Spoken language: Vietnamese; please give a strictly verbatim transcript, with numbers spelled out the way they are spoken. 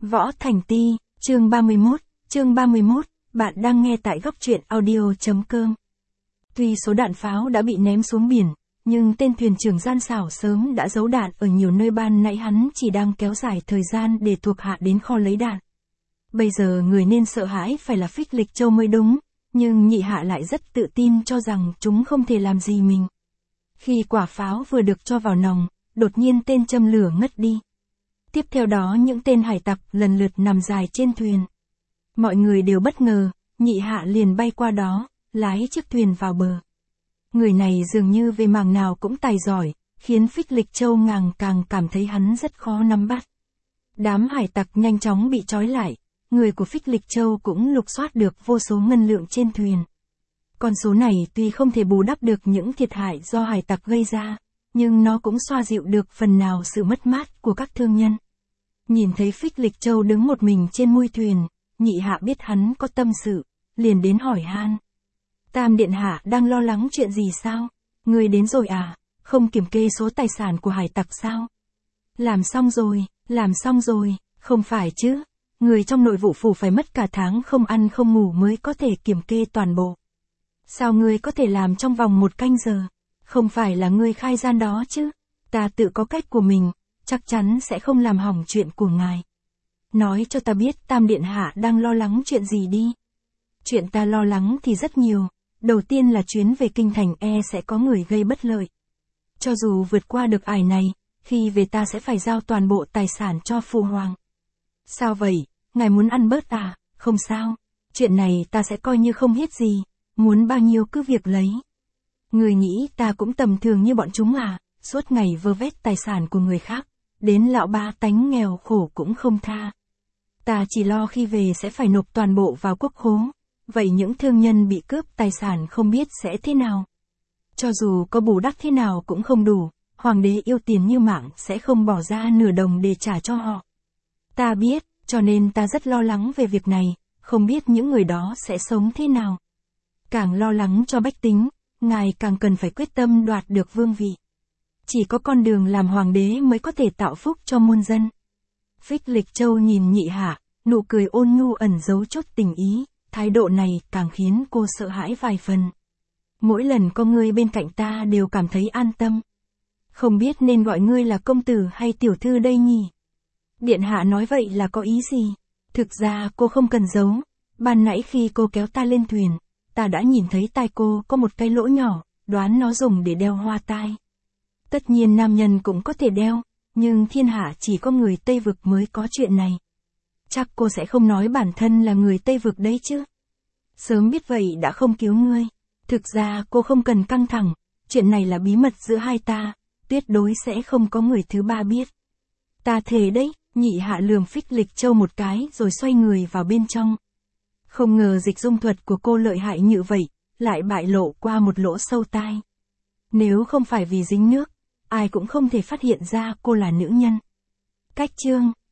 Võ Thành Ti, chương ba mươi mốt, chương ba mươi mốt, bạn đang nghe tại góc truyện audio chấm com. Tuy số đạn pháo đã bị ném xuống biển, nhưng tên thuyền trưởng gian xảo sớm đã giấu đạn ở nhiều nơi, ban nãy hắn chỉ đang kéo dài thời gian để thuộc hạ đến kho lấy đạn. Bây giờ người nên sợ hãi phải là Phích Lịch Châu mới đúng, nhưng nhị hạ lại rất tự tin cho rằng chúng không thể làm gì mình. Khi quả pháo vừa được cho vào nòng, đột nhiên tên châm lửa ngất đi. Tiếp theo đó những tên hải tặc lần lượt nằm dài trên thuyền. Mọi người đều bất ngờ, nhị hạ liền bay qua đó, lái chiếc thuyền vào bờ. Người này dường như về mảng nào cũng tài giỏi, khiến Phích Lịch Châu ngàng càng cảm thấy hắn rất khó nắm bắt. Đám hải tặc nhanh chóng bị trói lại, người của Phích Lịch Châu cũng lục soát được vô số ngân lượng trên thuyền. Con số này tuy không thể bù đắp được những thiệt hại do hải tặc gây ra, nhưng nó cũng xoa dịu được phần nào sự mất mát của các thương nhân. Nhìn thấy Phích Lịch Châu đứng một mình trên mui thuyền, nhị hạ biết hắn có tâm sự, liền đến hỏi han. Tam điện hạ đang lo lắng chuyện gì sao? Người đến rồi à? Không kiểm kê số tài sản của hải tặc sao? Làm xong rồi, làm xong rồi, không phải chứ? Người trong nội vụ phủ phải mất cả tháng không ăn không ngủ mới có thể kiểm kê toàn bộ. Sao ngươi có thể làm trong vòng một canh giờ? Không phải là ngươi khai gian đó chứ? Ta tự có cách của mình, chắc chắn sẽ không làm hỏng chuyện của ngài. Nói cho ta biết Tam điện hạ đang lo lắng chuyện gì đi. Chuyện ta lo lắng thì rất nhiều. Đầu tiên là chuyến về kinh thành e sẽ có người gây bất lợi. Cho dù vượt qua được ải này, khi về ta sẽ phải giao toàn bộ tài sản cho phụ hoàng. Sao vậy, ngài muốn ăn bớt à? Không sao, chuyện này ta sẽ coi như không biết gì, muốn bao nhiêu cứ việc lấy. Người nghĩ ta cũng tầm thường như bọn chúng à, suốt ngày vơ vét tài sản của người khác, đến lão ba tánh nghèo khổ cũng không tha. Ta chỉ lo khi về sẽ phải nộp toàn bộ vào quốc khố, vậy những thương nhân bị cướp tài sản không biết sẽ thế nào. Cho dù có bù đắp thế nào cũng không đủ, hoàng đế yêu tiền như mạng sẽ không bỏ ra nửa đồng để trả cho họ. Ta biết, cho nên ta rất lo lắng về việc này, không biết những người đó sẽ sống thế nào. Càng lo lắng cho bách tính, ngài càng cần phải quyết tâm đoạt được vương vị. Chỉ có con đường làm hoàng đế mới có thể tạo phúc cho muôn dân. Phích Lịch Châu nhìn nhị hạ, nụ cười ôn nhu ẩn giấu chút tình ý, thái độ này càng khiến cô sợ hãi vài phần. Mỗi lần có ngươi bên cạnh ta đều cảm thấy an tâm. Không biết nên gọi ngươi là công tử hay tiểu thư đây nhỉ? Điện hạ nói vậy là có ý gì? Thực ra cô không cần giấu, ban nãy khi cô kéo ta lên thuyền, ta đã nhìn thấy tai cô có một cái lỗ nhỏ, đoán nó dùng để đeo hoa tai. Tất nhiên nam nhân cũng có thể đeo, nhưng thiên hạ chỉ có người Tây Vực mới có chuyện này. Chắc cô sẽ không nói bản thân là người Tây Vực đấy chứ. Sớm biết vậy đã không cứu ngươi. Thực ra cô không cần căng thẳng, chuyện này là bí mật giữa hai ta, tuyệt đối sẽ không có người thứ ba biết. Ta thề đấy, nhị hạ lườm Phích Lịch Châu một cái rồi xoay người vào bên trong. Không ngờ dịch dung thuật của cô lợi hại như vậy, lại bại lộ qua một lỗ sâu tai. Nếu không phải vì dính nước, ai cũng không thể phát hiện ra cô là nữ nhân. Cách chương